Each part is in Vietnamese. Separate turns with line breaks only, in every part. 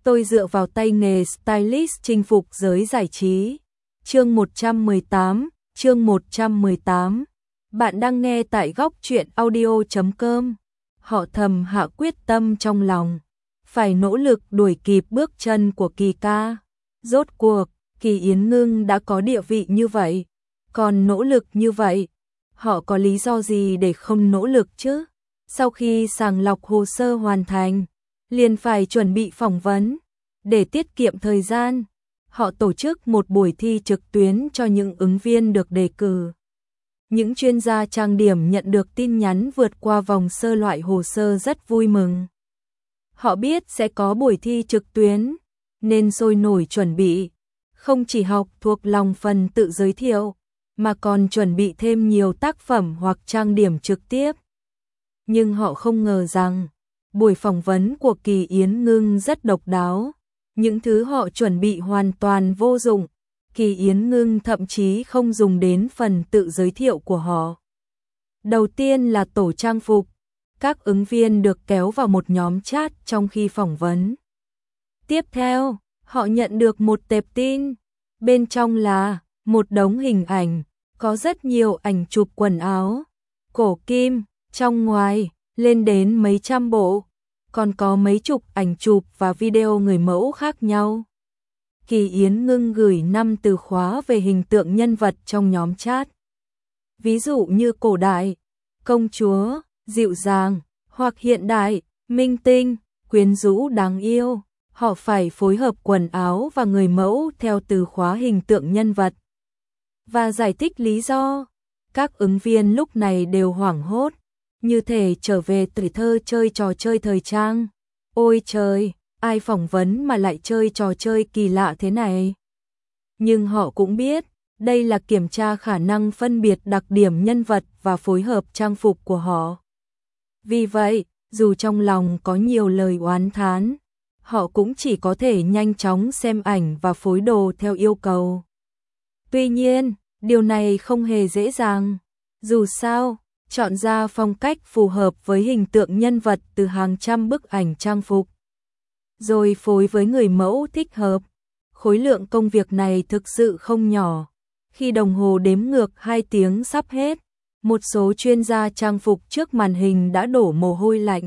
Tôi dựa vào tay nghề stylist chinh phục giới giải trí. Chương 118. Bạn đang nghe tại góc truyện audio.com. Họ thầm hạ quyết tâm trong lòng, phải nỗ lực đuổi kịp bước chân của Kỳ ca. Rốt cuộc, Kỳ Yến Ngưng đã có địa vị như vậy, còn nỗ lực như vậy, họ có lý do gì để không nỗ lực chứ? Sau khi sàng lọc hồ sơ hoàn thành, liền phải chuẩn bị phỏng vấn. Để tiết kiệm thời gian, họ tổ chức một buổi thi trực tuyến cho những ứng viên được đề cử. Những chuyên gia trang điểm nhận được tin nhắn vượt qua vòng sơ loại hồ sơ rất vui mừng. Họ biết sẽ có buổi thi trực tuyến, nên sôi nổi chuẩn bị, không chỉ học thuộc lòng phần tự giới thiệu, mà còn chuẩn bị thêm nhiều tác phẩm hoặc trang điểm trực tiếp. Nhưng họ không ngờ rằng, buổi phỏng vấn của Kỳ Yến Ngưng rất độc đáo. Những thứ họ chuẩn bị hoàn toàn vô dụng, Kỳ Yến Ngưng thậm chí không dùng đến phần tự giới thiệu của họ. Đầu tiên là tổ trang phục, các ứng viên được kéo vào một nhóm chat trong khi phỏng vấn. Tiếp theo, họ nhận được một tệp tin, bên trong là một đống hình ảnh, có rất nhiều ảnh chụp quần áo, cổ kim, trong ngoài, lên đến mấy trăm bộ. Còn có mấy chục ảnh chụp và video người mẫu khác nhau. Kỳ Yến Ngưng gửi 5 từ khóa về hình tượng nhân vật trong nhóm chat. Ví dụ như cổ đại, công chúa, dịu dàng, hoặc hiện đại, minh tinh, quyến rũ đáng yêu. Họ phải phối hợp quần áo và người mẫu theo từ khóa hình tượng nhân vật. Và giải thích lý do. Các ứng viên lúc này đều hoảng hốt, như thể trở về tuổi thơ chơi trò chơi thời trang. Ôi trời, ai phỏng vấn mà lại chơi trò chơi kỳ lạ thế này? Nhưng họ cũng biết, đây là kiểm tra khả năng phân biệt đặc điểm nhân vật và phối hợp trang phục của họ. Vì vậy, dù trong lòng có nhiều lời oán thán, họ cũng chỉ có thể nhanh chóng xem ảnh và phối đồ theo yêu cầu. Tuy nhiên, điều này không hề dễ dàng. Dù sao, chọn ra phong cách phù hợp với hình tượng nhân vật từ hàng trăm bức ảnh trang phục, rồi phối với người mẫu thích hợp. Khối lượng công việc này thực sự không nhỏ. Khi đồng hồ đếm ngược 2 tiếng sắp hết, một số chuyên gia trang phục trước màn hình đã đổ mồ hôi lạnh.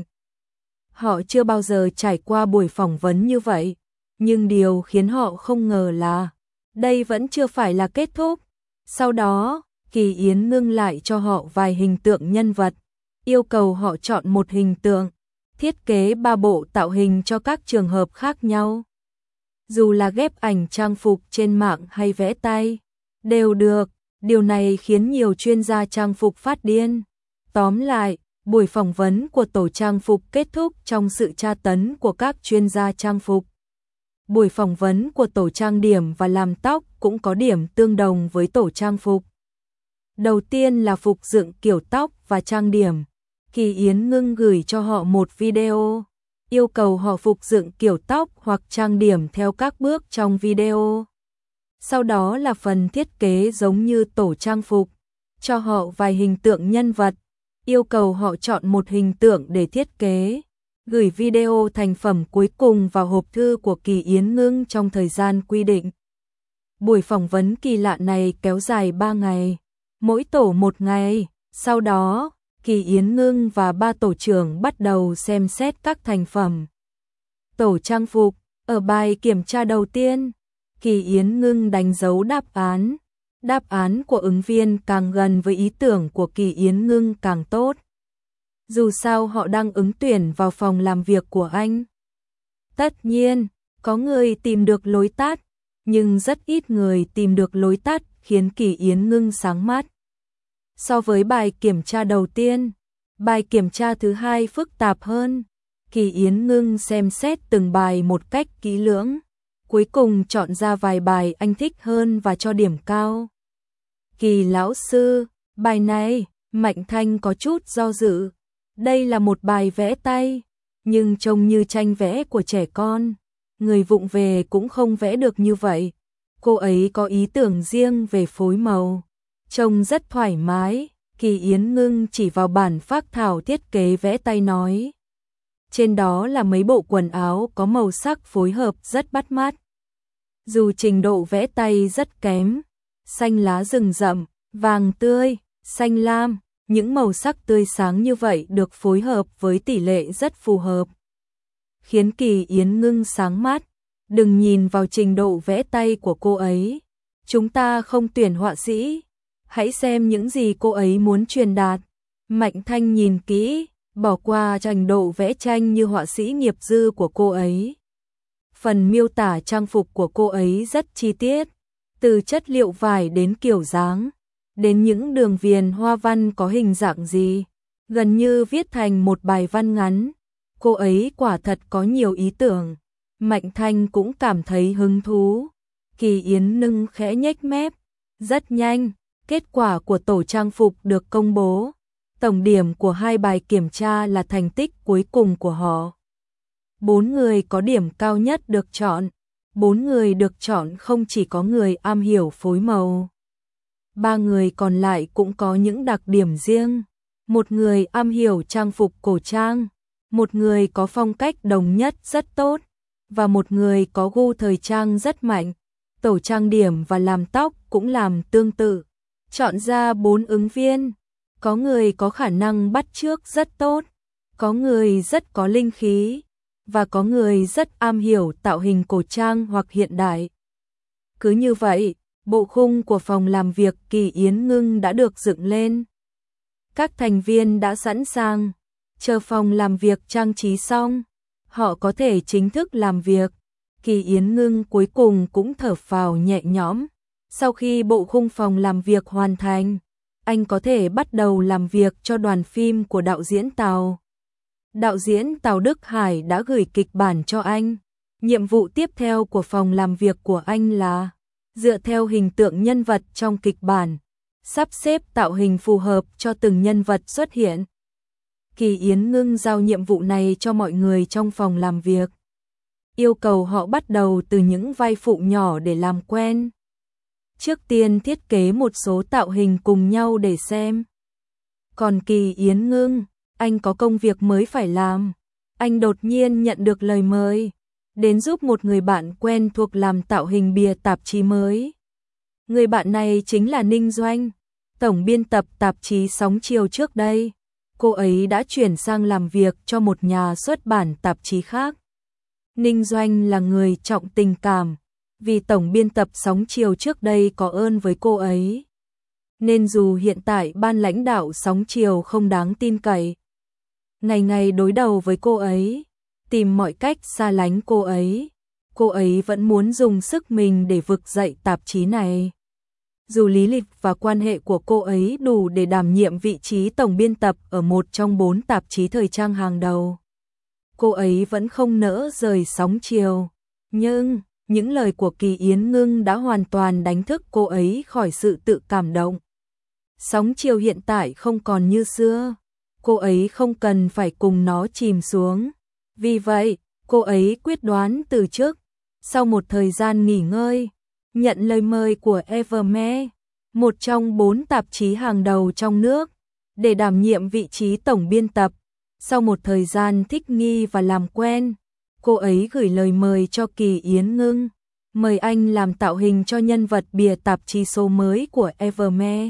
Họ chưa bao giờ trải qua buổi phỏng vấn như vậy, nhưng điều khiến họ không ngờ là đây vẫn chưa phải là kết thúc. Sau đó, Kỳ Yến Ngưng lại cho họ vài hình tượng nhân vật, yêu cầu họ chọn một hình tượng, thiết kế 3 bộ tạo hình cho các trường hợp khác nhau. Dù là ghép ảnh trang phục trên mạng hay vẽ tay, đều được. Điều này khiến nhiều chuyên gia trang phục phát điên. Tóm lại, buổi phỏng vấn của tổ trang phục kết thúc trong sự tra tấn của các chuyên gia trang phục. Buổi phỏng vấn của tổ trang điểm và làm tóc cũng có điểm tương đồng với tổ trang phục. Đầu tiên là phục dựng kiểu tóc và trang điểm. Kỳ Yến Ngưng gửi cho họ một video, yêu cầu họ phục dựng kiểu tóc hoặc trang điểm theo các bước trong video. Sau đó là phần thiết kế giống như tổ trang phục, cho họ vài hình tượng nhân vật, yêu cầu họ chọn một hình tượng để thiết kế, gửi video thành phẩm cuối cùng vào hộp thư của Kỳ Yến Ngưng trong thời gian quy định. Buổi phỏng vấn kỳ lạ này kéo dài 3 ngày, mỗi tổ 1 ngày. Sau đó, Kỳ Yến Ngưng và 3 tổ trưởng bắt đầu xem xét các thành phẩm. Tổ trang phục, ở bài kiểm tra đầu tiên, Kỳ Yến Ngưng đánh dấu đáp án. Đáp án của ứng viên càng gần với ý tưởng của Kỳ Yến Ngưng càng tốt. Dù sao họ đang ứng tuyển vào phòng làm việc của anh. Tất nhiên, có người tìm được lối tắt, nhưng rất ít người tìm được lối tắt khiến Kỳ Yến Ngưng sáng mắt. So với bài kiểm tra đầu tiên, bài kiểm tra thứ hai phức tạp hơn. Kỳ Yến Ngưng xem xét từng bài một cách kỹ lưỡng, cuối cùng chọn ra vài bài anh thích hơn và cho điểm cao. Kỳ lão sư, bài này, Mạnh Thanh có chút do dự. Đây là một bài vẽ tay, nhưng trông như tranh vẽ của trẻ con. Người vụng về cũng không vẽ được như vậy. Cô ấy có ý tưởng riêng về phối màu, trông rất thoải mái. Kỳ Yến Ngưng chỉ vào bản phác thảo thiết kế vẽ tay nói. trên đó là mấy bộ quần áo có màu sắc phối hợp rất bắt mắt. Dù trình độ vẽ tay rất kém, xanh lá rừng rậm, vàng tươi, xanh lam, những màu sắc tươi sáng như vậy được phối hợp với tỷ lệ rất phù hợp, khiến Kỳ Yến Ngưng sáng mắt. Đừng nhìn vào trình độ vẽ tay của cô ấy, chúng ta không tuyển họa sĩ, hãy xem những gì cô ấy muốn truyền đạt. Mạnh Thanh nhìn kỹ, bỏ qua trình độ vẽ tranh như họa sĩ nghiệp dư của cô ấy. Phần miêu tả trang phục của cô ấy rất chi tiết, từ chất liệu vải đến kiểu dáng, đến những đường viền hoa văn có hình dạng gì, gần như viết thành một bài văn ngắn. Cô ấy quả thật có nhiều ý tưởng. Mạnh Thanh cũng cảm thấy hứng thú. Kỳ Yến Ngưng khẽ nhếch mép. Rất nhanh, kết quả của tổ trang phục được công bố. Tổng điểm của 2 bài kiểm tra là thành tích cuối cùng của họ. 4 người có điểm cao nhất được chọn. 4 người được chọn không chỉ có người am hiểu phối màu. 3 người còn lại cũng có những đặc điểm riêng. Một người am hiểu trang phục cổ trang, một người có phong cách đồng nhất rất tốt, và một người có gu thời trang rất mạnh. Tổ trang điểm và làm tóc cũng làm tương tự. Chọn ra 4 ứng viên. Có người có khả năng bắt chước rất tốt, có người rất có linh khí, và có người rất am hiểu tạo hình cổ trang hoặc hiện đại. Cứ như vậy, bộ khung của phòng làm việc Kỳ Yến Ngưng đã được dựng lên. Các thành viên đã sẵn sàng, chờ phòng làm việc trang trí xong, họ có thể chính thức làm việc. Kỳ Yến Ngưng cuối cùng cũng thở phào nhẹ nhõm. Sau khi bộ khung phòng làm việc hoàn thành, anh có thể bắt đầu làm việc cho đoàn phim của đạo diễn Tào. Đạo diễn Tào Đức Hải đã gửi kịch bản cho anh. Nhiệm vụ tiếp theo của phòng làm việc của anh là dựa theo hình tượng nhân vật trong kịch bản, sắp xếp tạo hình phù hợp cho từng nhân vật xuất hiện. Kỳ Yến Ngưng giao nhiệm vụ này cho mọi người trong phòng làm việc, yêu cầu họ bắt đầu từ những vai phụ nhỏ để làm quen. Trước tiên thiết kế một số tạo hình cùng nhau để xem. Còn Kỳ Yến Ngưng, anh có công việc mới phải làm. Anh đột nhiên nhận được lời mời đến giúp một người bạn quen thuộc làm tạo hình bìa tạp chí mới. Người bạn này chính là Ninh Doanh, tổng biên tập tạp chí Sóng Chiều trước đây. Cô ấy đã chuyển sang làm việc cho một nhà xuất bản tạp chí khác. Ninh Doanh là người trọng tình cảm, vì tổng biên tập Sóng Chiều trước đây có ơn với cô ấy. Nên dù hiện tại ban lãnh đạo Sóng Chiều không đáng tin cậy, ngày ngày đối đầu với cô ấy, tìm mọi cách xa lánh cô ấy vẫn muốn dùng sức mình để vực dậy tạp chí này. Dù lý lịch và quan hệ của cô ấy đủ để đảm nhiệm vị trí tổng biên tập ở một trong 4 tạp chí thời trang hàng đầu, cô ấy vẫn không nỡ rời Sóng Chiều. Nhưng những lời của Kỳ Yến Ngưng đã hoàn toàn đánh thức cô ấy khỏi sự tự cảm động. Sóng Chiều hiện tại không còn như xưa, cô ấy không cần phải cùng nó chìm xuống. Vì vậy, cô ấy quyết đoán từ chức. Sau một thời gian nghỉ ngơi, nhận lời mời của Everme, một trong 4 tạp chí hàng đầu trong nước, để đảm nhiệm vị trí tổng biên tập. Sau một thời gian thích nghi và làm quen, cô ấy gửi lời mời cho Kỳ Yến Ngưng, mời anh làm tạo hình cho nhân vật bìa tạp chí số mới của Everme.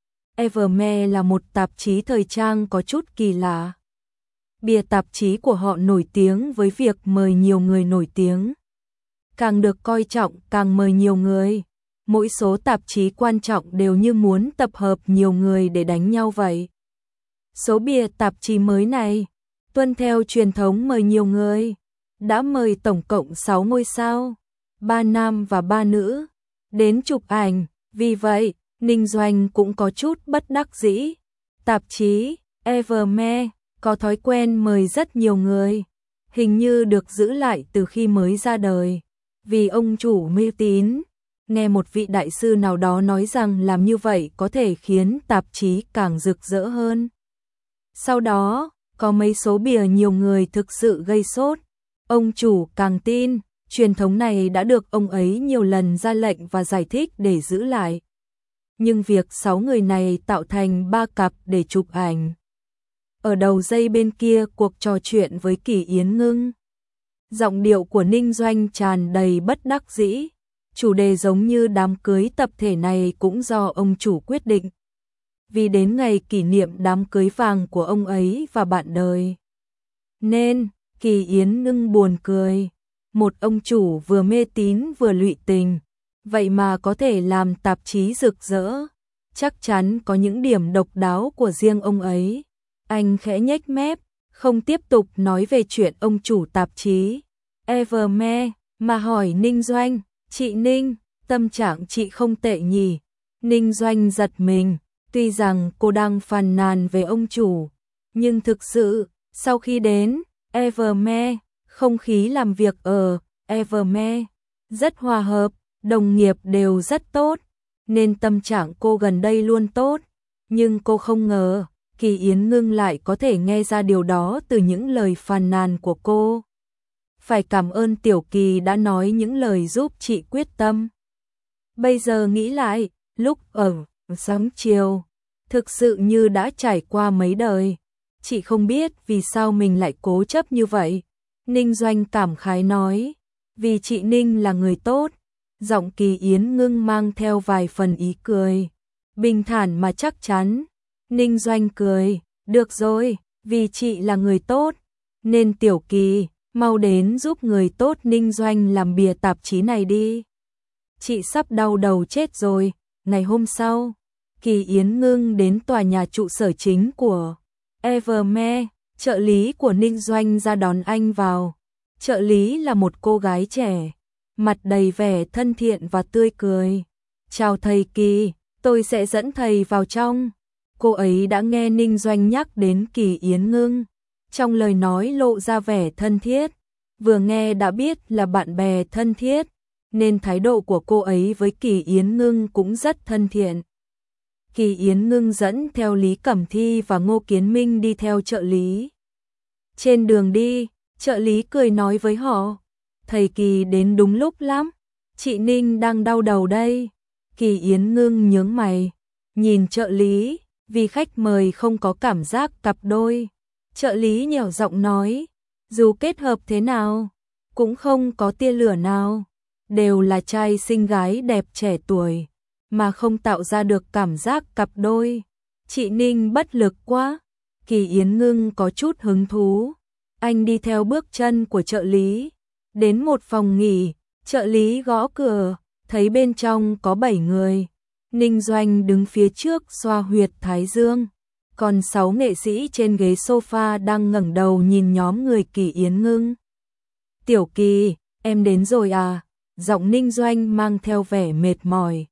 Everme là một tạp chí thời trang có chút kỳ lạ. Bìa tạp chí của họ nổi tiếng với việc mời nhiều người nổi tiếng. Càng được coi trọng càng mời nhiều người. Mỗi số tạp chí quan trọng đều như muốn tập hợp nhiều người để đánh nhau vậy. Số bìa tạp chí mới này, tuân theo truyền thống mời nhiều người, đã mời tổng cộng 6 ngôi sao, 3 nam và 3 nữ, đến chụp ảnh. Vì vậy, Ninh Doanh cũng có chút bất đắc dĩ. Tạp chí Everme có thói quen mời rất nhiều người, hình như được giữ lại từ khi mới ra đời, vì ông chủ mê tín. Nghe một vị đại sư nào đó nói rằng làm như vậy có thể khiến tạp chí càng rực rỡ hơn. Sau đó, có mấy số bìa nhiều người thực sự gây sốt. Ông chủ càng tin, truyền thống này đã được ông ấy nhiều lần ra lệnh và giải thích để giữ lại. Nhưng việc 6 người này tạo thành 3 cặp để chụp ảnh, ở đầu dây bên kia cuộc trò chuyện với Kỳ Yến Ngưng. Giọng điệu của Ninh Doanh tràn đầy bất đắc dĩ, chủ đề giống như đám cưới tập thể này cũng do ông chủ quyết định. Vì đến ngày kỷ niệm đám cưới vàng của ông ấy và bạn đời. Nên, Kỳ Yến Ngưng buồn cười, một ông chủ vừa mê tín vừa lụy tình, vậy mà có thể làm tạp chí rực rỡ, chắc chắn có những điểm độc đáo của riêng ông ấy. Anh khẽ nhếch mép, không tiếp tục nói về chuyện ông chủ tạp chí Everme, mà hỏi Ninh Doanh, chị Ninh, tâm trạng chị không tệ nhỉ? Ninh Doanh giật mình, tuy rằng cô đang phàn nàn về ông chủ, nhưng thực sự, sau khi đến Everme, không khí làm việc ở Everme rất hòa hợp, đồng nghiệp đều rất tốt, nên tâm trạng cô gần đây luôn tốt. Nhưng cô không ngờ, Kỳ Yến Ngưng lại có thể nghe ra điều đó từ những lời phàn nàn của cô. Phải cảm ơn Tiểu Kỳ đã nói những lời giúp chị quyết tâm. Bây giờ nghĩ lại, lúc ở sáng chiều, thực sự như đã trải qua mấy đời. Chị không biết vì sao mình lại cố chấp như vậy. Ninh Doanh cảm khái nói, vì chị Ninh là người tốt. Giọng Kỳ Yến Ngưng mang theo vài phần ý cười, bình thản mà chắc chắn. Ninh Doanh cười, được rồi, vì chị là người tốt, nên Tiểu Kỳ, mau đến giúp người tốt Ninh Doanh làm bìa tạp chí này đi. Chị sắp đau đầu chết rồi. Ngày hôm sau, Kỳ Yến Ngưng đến tòa nhà trụ sở chính của Everme, trợ lý của Ninh Doanh ra đón anh vào. Trợ lý là một cô gái trẻ, mặt đầy vẻ thân thiện và tươi cười. Chào thầy Kỳ, tôi sẽ dẫn thầy vào trong. Cô ấy đã nghe Ninh Doanh nhắc đến Kỳ Yến Ngưng, trong lời nói lộ ra vẻ thân thiết, vừa nghe đã biết là bạn bè thân thiết, nên thái độ của cô ấy với Kỳ Yến Ngưng cũng rất thân thiện. Kỳ Yến Ngưng dẫn theo Lý Cẩm Thi và Ngô Kiến Minh đi theo trợ lý. Trên đường đi, trợ lý cười nói với họ, thầy Kỳ đến đúng lúc lắm, chị Ninh đang đau đầu đây. Kỳ Yến Ngưng nhướng mày, nhìn trợ lý, vì khách mời không có cảm giác cặp đôi. Trợ lý nhẻo giọng nói, dù kết hợp thế nào, cũng không có tia lửa nào, đều là trai xinh gái đẹp trẻ tuổi, mà không tạo ra được cảm giác cặp đôi. Chị Ninh bất lực quá. Kỳ Yến Ngưng có chút hứng thú. Anh đi theo bước chân của trợ lý, đến một phòng nghỉ, trợ lý gõ cửa, thấy bên trong có 7 người. Ninh Doanh đứng phía trước xoa huyệt thái dương, còn 6 nghệ sĩ trên ghế sofa đang ngẩng đầu nhìn nhóm người Kỳ Yến Ngưng. Tiểu Kỳ, em đến rồi à? Giọng Ninh Doanh mang theo vẻ mệt mỏi.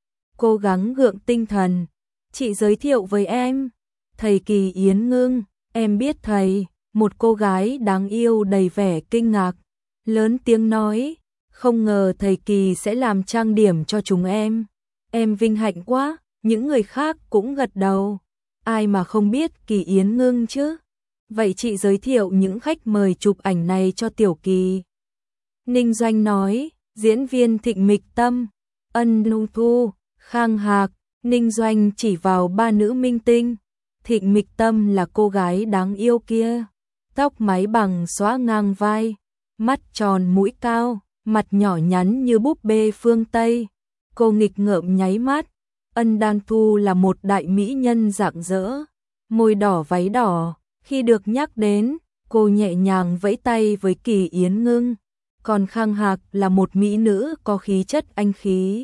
Cố gắng gượng tinh thần, chị giới thiệu với em, thầy Kỳ Yến Ngưng, em biết thầy. Một cô gái đáng yêu đầy vẻ kinh ngạc, lớn tiếng nói, không ngờ thầy Kỳ sẽ làm trang điểm cho chúng em vinh hạnh quá. Những người khác cũng gật đầu, ai mà không biết Kỳ Yến Ngưng chứ. Vậy chị giới thiệu những khách mời chụp ảnh này cho Tiểu Kỳ. Ninh Doanh nói, diễn viên Thịnh Mịch Tâm, Ân Nung Thu, Khang Hạc. Ninh Doanh chỉ vào 3 nữ minh tinh. Thịnh Mịch Tâm là cô gái đáng yêu kia, tóc mái bằng xõa ngang vai, mắt tròn mũi cao, mặt nhỏ nhắn như búp bê phương Tây. Cô nghịch ngợm nháy mắt. Ân Đan Thu là một đại mỹ nhân rạng rỡ, môi đỏ váy đỏ. Khi được nhắc đến, cô nhẹ nhàng vẫy tay với Kỳ Yến Ngưng. Còn Khang Hạc là một mỹ nữ có khí chất anh khí,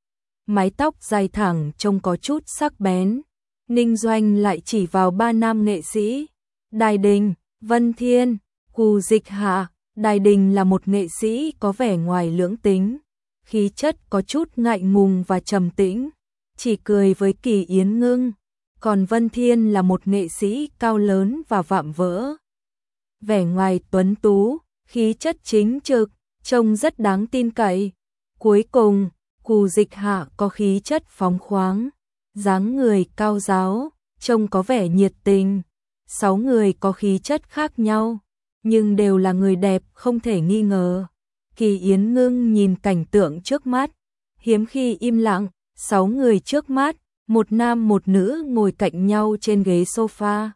mái tóc dài thẳng trông có chút sắc bén. Ninh Doanh lại chỉ vào 3 nam nghệ sĩ, Đài Đình, Vân Thiên, Cù Dịch Hạ. Đài Đình là một nghệ sĩ có vẻ ngoài lưỡng tính, khí chất có chút ngại ngùng và trầm tĩnh, chỉ cười với Kỳ Yến Ngưng. Còn Vân Thiên là một nghệ sĩ cao lớn và vạm vỡ, vẻ ngoài tuấn tú, khí chất chính trực, trông rất đáng tin cậy. Cuối cùng, Cù Dịch Hạ có khí chất phóng khoáng, dáng người cao ráo, trông có vẻ nhiệt tình. 6 người có khí chất khác nhau, nhưng đều là người đẹp không thể nghi ngờ. Kỳ Yến Ngưng nhìn cảnh tượng trước mắt, hiếm khi im lặng. 6 người trước mắt, một nam một nữ ngồi cạnh nhau trên ghế sofa,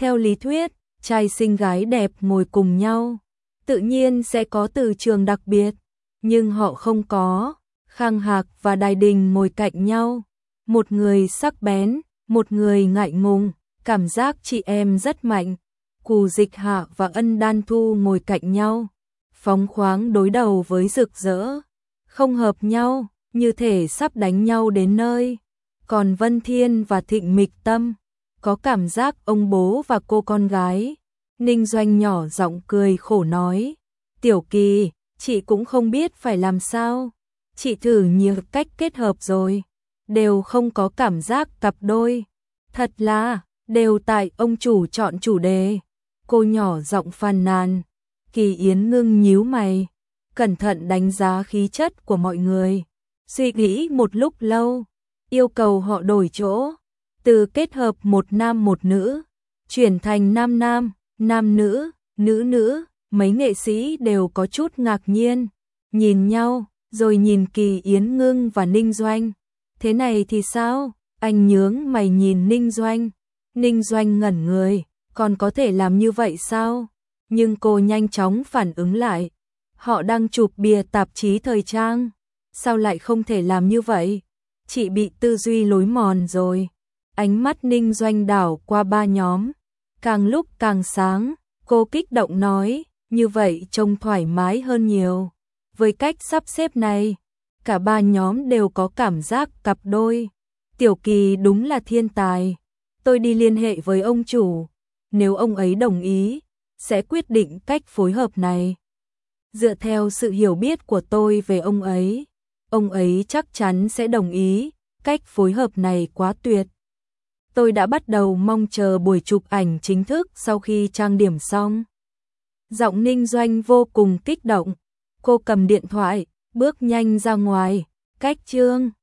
Theo lý thuyết, trai xinh gái đẹp ngồi cùng nhau, tự nhiên sẽ có từ trường đặc biệt, nhưng họ không có. Khang Hạc và Đài Đình ngồi cạnh nhau, một người sắc bén, một người ngại ngùng, cảm giác chị em rất mạnh. Cù Dịch Hạ và Ân Đan Thu ngồi cạnh nhau, phóng khoáng đối đầu với rực rỡ, không hợp nhau, như thể sắp đánh nhau đến nơi. Còn Vân Thiên và Thịnh Mịch Tâm, có cảm giác ông bố và cô con gái. Ninh Doanh nhỏ giọng cười khổ nói, Tiểu Kỳ, chị cũng không biết phải làm sao. Chị thử nhiều cách kết hợp rồi, đều không có cảm giác cặp đôi. Thật là, đều tại ông chủ chọn chủ đề. Cô nhỏ giọng phàn nàn. Kỳ Yến ngưng nhíu mày, cẩn thận đánh giá khí chất của mọi người. Suy nghĩ một lúc lâu, yêu cầu họ đổi chỗ, từ kết hợp một nam một nữ, chuyển thành nam nam, nam nữ, nữ nữ. Mấy nghệ sĩ đều có chút ngạc nhiên, nhìn nhau, rồi nhìn Kỳ Yến Ngưng và Ninh Doanh. Thế này thì sao? Anh nhướng mày nhìn Ninh Doanh. Ninh Doanh ngẩn người, còn có thể làm như vậy sao? Nhưng cô nhanh chóng phản ứng lại. Họ đang chụp bìa tạp chí thời trang, sao lại không thể làm như vậy? Chị bị tư duy lối mòn rồi. Ánh mắt Ninh Doanh đảo qua ba nhóm, càng lúc càng sáng, cô kích động nói, như vậy trông thoải mái hơn nhiều. Với cách sắp xếp này, cả ba nhóm đều có cảm giác cặp đôi. Tiểu Kỳ đúng là thiên tài. Tôi đi liên hệ với ông chủ, nếu ông ấy đồng ý, sẽ quyết định cách phối hợp này. Dựa theo sự hiểu biết của tôi về ông ấy chắc chắn sẽ đồng ý, cách phối hợp này quá tuyệt. Tôi đã bắt đầu mong chờ buổi chụp ảnh chính thức sau khi trang điểm xong. Giọng Ninh Doanh vô cùng kích động, cô cầm điện thoại, bước nhanh ra ngoài, cách chương.